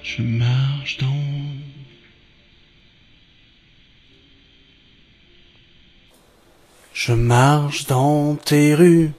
Je marche dans tes rues.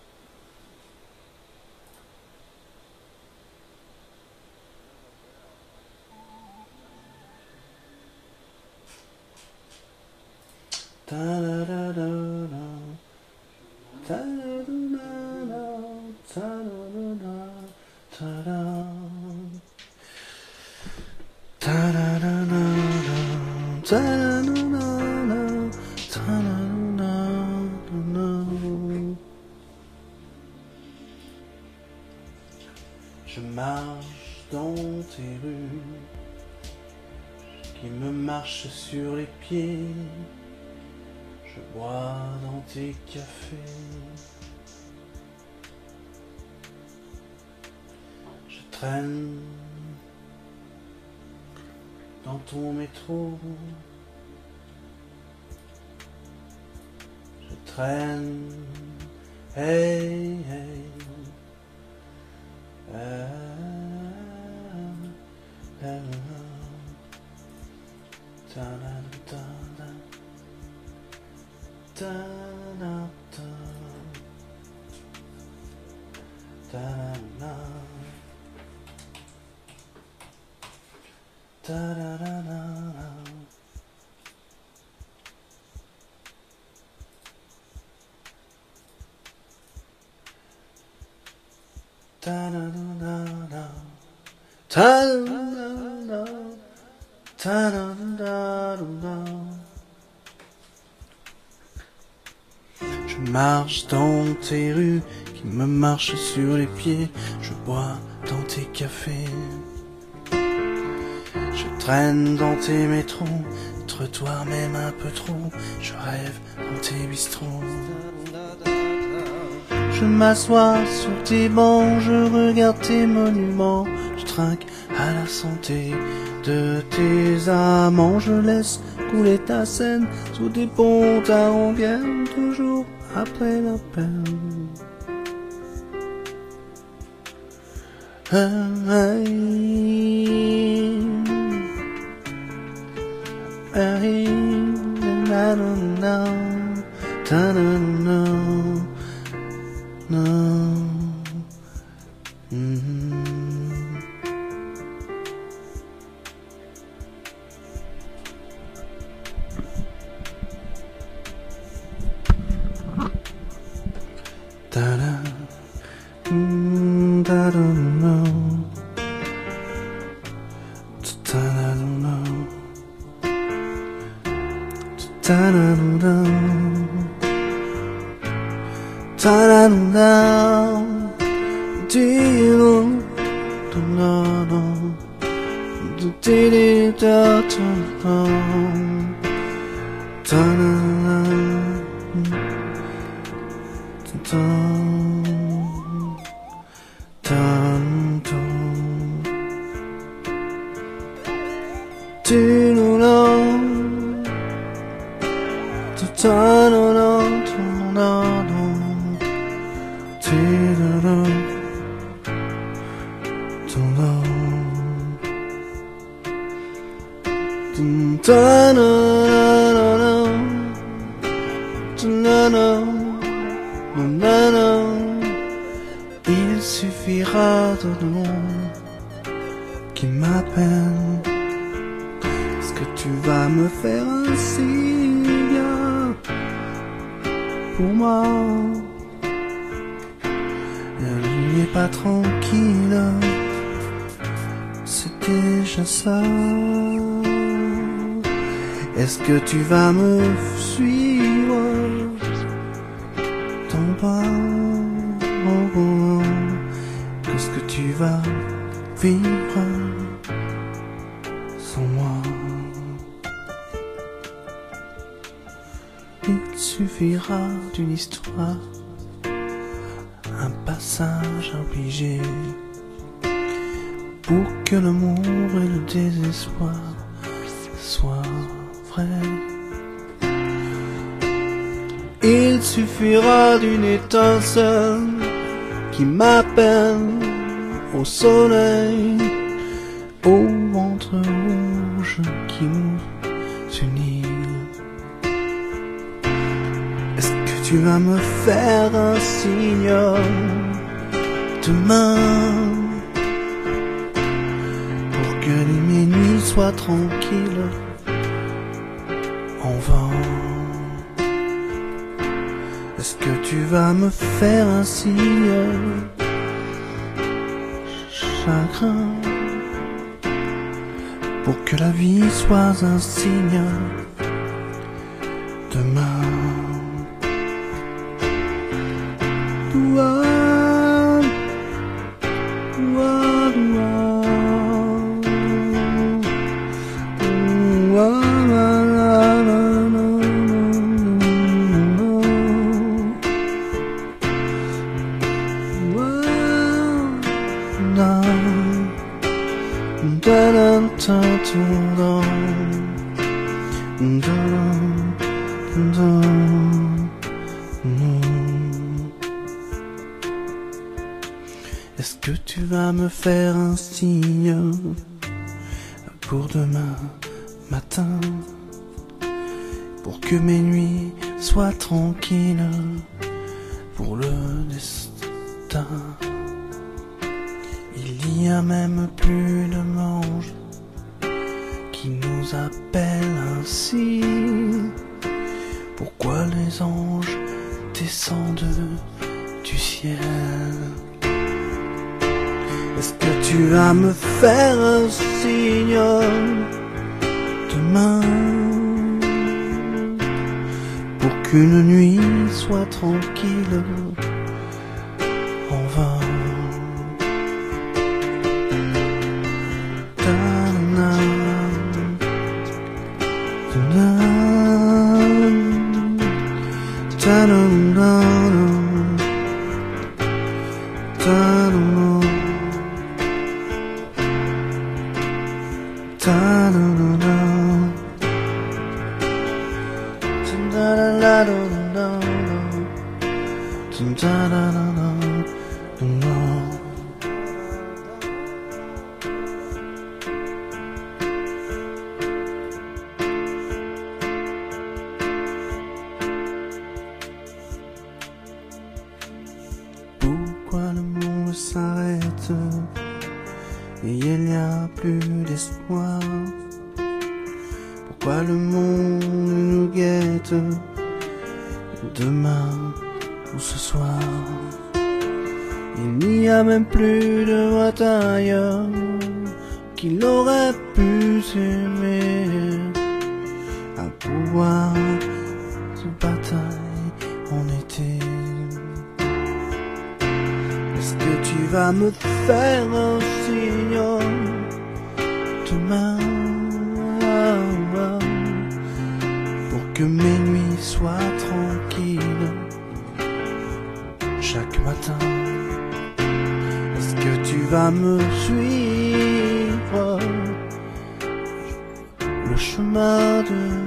Je marche dans tes rues, qui me marche sur les pieds. Je bois dans tes cafés. Je traîne dans ton métro. Je traîne, hey, hey. Je marche dans tes rues qui me marchent sur les pieds. Je bois dans tes cafés. Je traîne dans tes métros, trottoirs même un peu trop. Je rêve dans tes bistrots. Je m'assois sur tes bancs, je regarde tes monuments. Je trinque à la santé de tes amants. Je laisse couler ta scène sous des ponts à rengaine, toujours après la peine. Il suffira de nom qui m'appelle. Est-ce que tu vas me faire un signe pour moi? La nuit n'est pas tranquille, c'est déjà ça. Est-ce que tu vas me suivre dans pas? Qu'est-ce que tu vas vivre sans moi? Il suffira d'une histoire, un passage obligé, pour que l'amour et le désespoir soient vrais. Il suffira d'une étincelle qui m'appelle au soleil, au ventre rouge qui nous unit. Est-ce que tu vas me faire un signe demain pour que mes nuits soient tranquilles en vain? Est-ce que tu vas me faire un signe chagrin pour que la vie soit un signe demain? Est-ce que tu vas me faire un signe pour demain matin, pour que mes nuits soient tranquilles pour le destin? Il n'y a même plus de manche qui nous appelle ainsi. Pourquoi les anges descendent du ciel? Est-ce que tu vas me faire un signe demain pour qu'une nuit soit tranquille en vain? Pourquoi le monde s'arrête et il n'y a plus d'espoir? Pourquoi le monde nous guette demain ou ce soir? Il n'y a même plus de bataille qu'il aurait pu s'aimer à pouvoir se bataille en été. Est-ce que tu vas me faire un signe demain pour que mes nuits soient tranquilles chaque matin? Est-ce que tu vas me suivre le chemin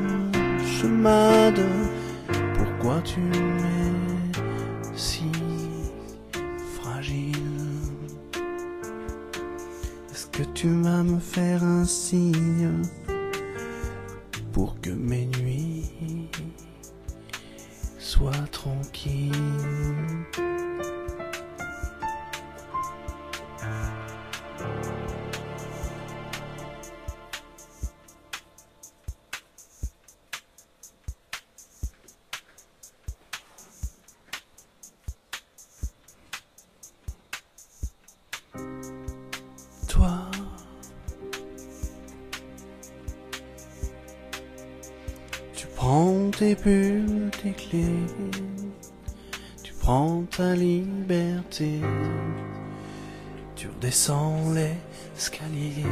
de pourquoi tu m'es si fragile? Est-ce que tu vas me faire un signe pour que mes nuits soient tranquilles? Toi, tu prends tes bulles, tes clés, tu prends ta liberté, tu redescends l'escalier.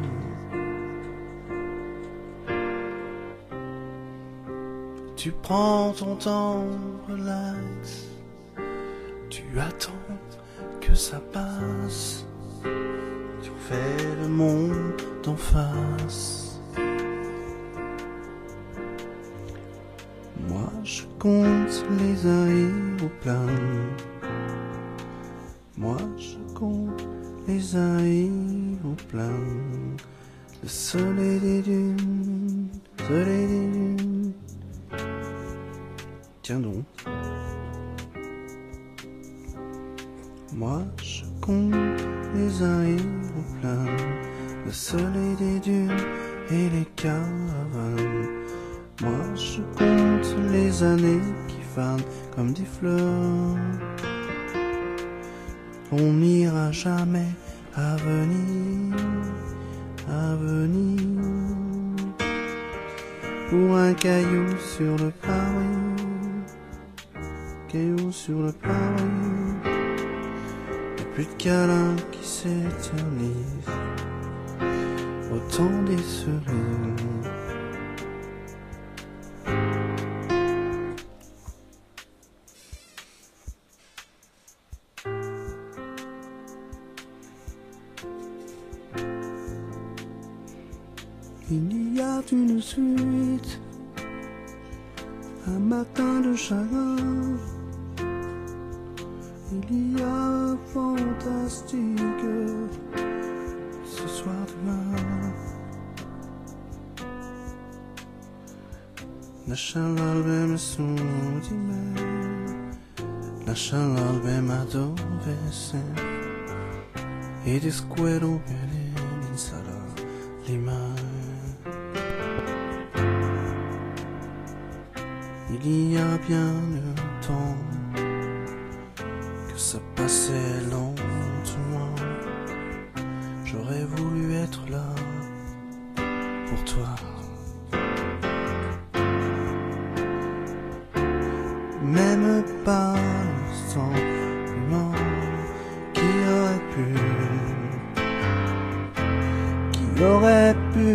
Tu prends ton temps, relax, tu attends que ça passe. Tu refais le monde en face. Moi je compte les aéroplanes. Moi je compte les arrivent au plein. Le soleil des dunes, soleil des dunes. Tiens donc. Moi je compte les arrivent au plein. Le soleil des dunes et les caravanes. Moi je compte les années qui fanent comme des fleurs. On n'ira jamais à venir, pour un caillou sur le pavé, caillou sur le pavé. Y'a plus de câlins qui s'éternisent au temps des cerises. Il y a une suite, un matin de chagrin. Il y a un fantastique ce soir demain. Lascia l'album su di me, lascia l'album dove sei, e ti squero bene in sala rimane. Il y a bien longtemps que ça passait lentement. J'aurais voulu être là pour toi. Même pas un sentiment qui aurait pu.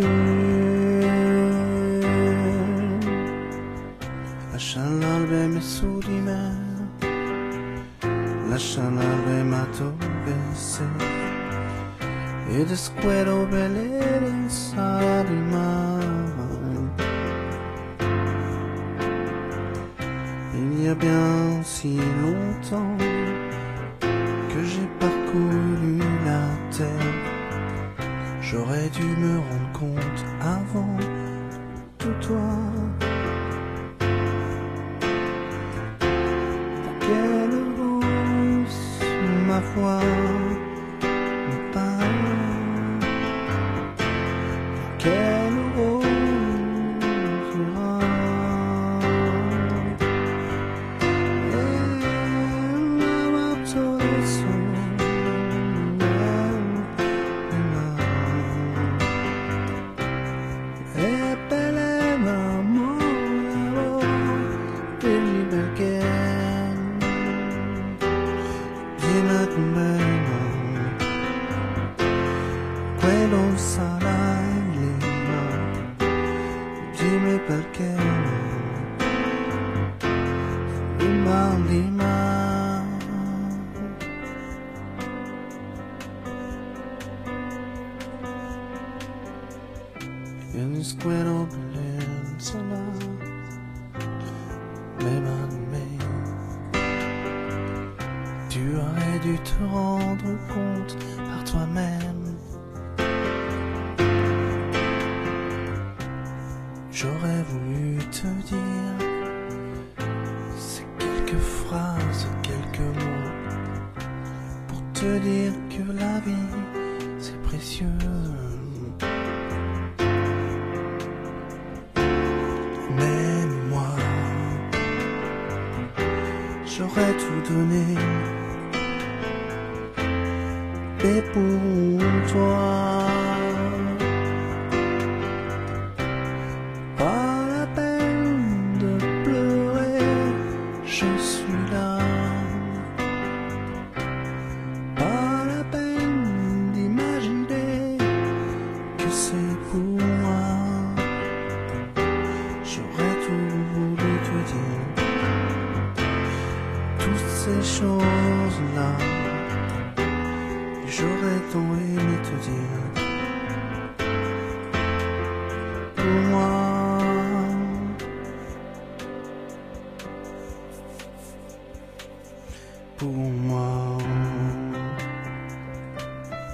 Lascia l'album su di me, lascia l'album dove sei, ed squero belle in sala di mare. Il y a bien si longtemps que j'ai parcouru la terre. J'aurais dû me rendre compte avant tout toi. Quelle rose, ma foi, me parle. Quelle rose ira. Quello sarai lì, dimmi perché lima. Il squero penisola, même de me. Tu aurais dû te rendre compte par toi-même. J'aurais voulu te dire ces quelques phrases, quelques mots, pour te dire que la vie c'est précieux. Mais moi, j'aurais tout donné, et pour toi. Ces choses-là, j'aurais tant aimé te dire. Pour moi, pour moi.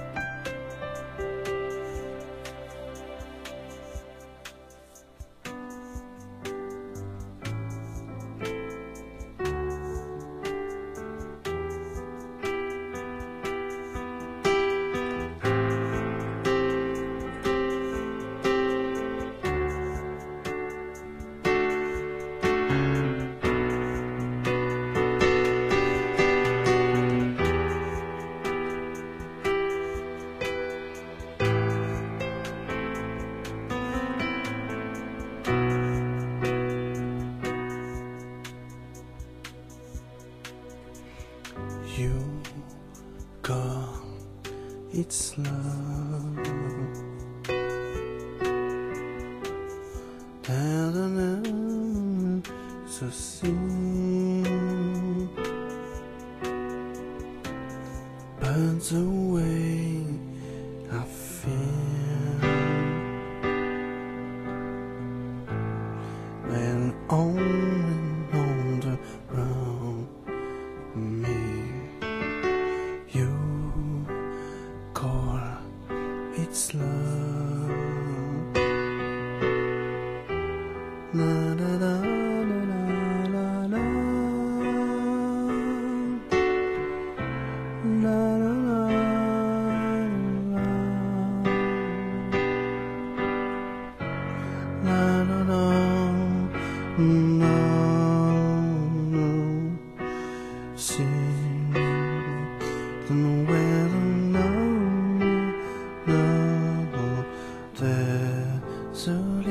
You call it's love. So sing, burns away I feel when only around me. You call it's love. Na na na na na na na na na na na na na. Sing the weather now, there's a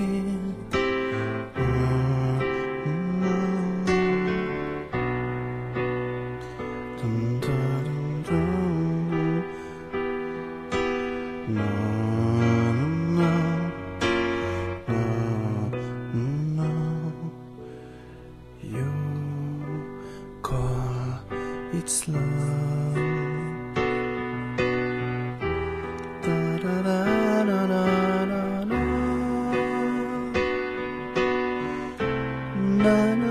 you call it's love. Da da da da da da da. Na na.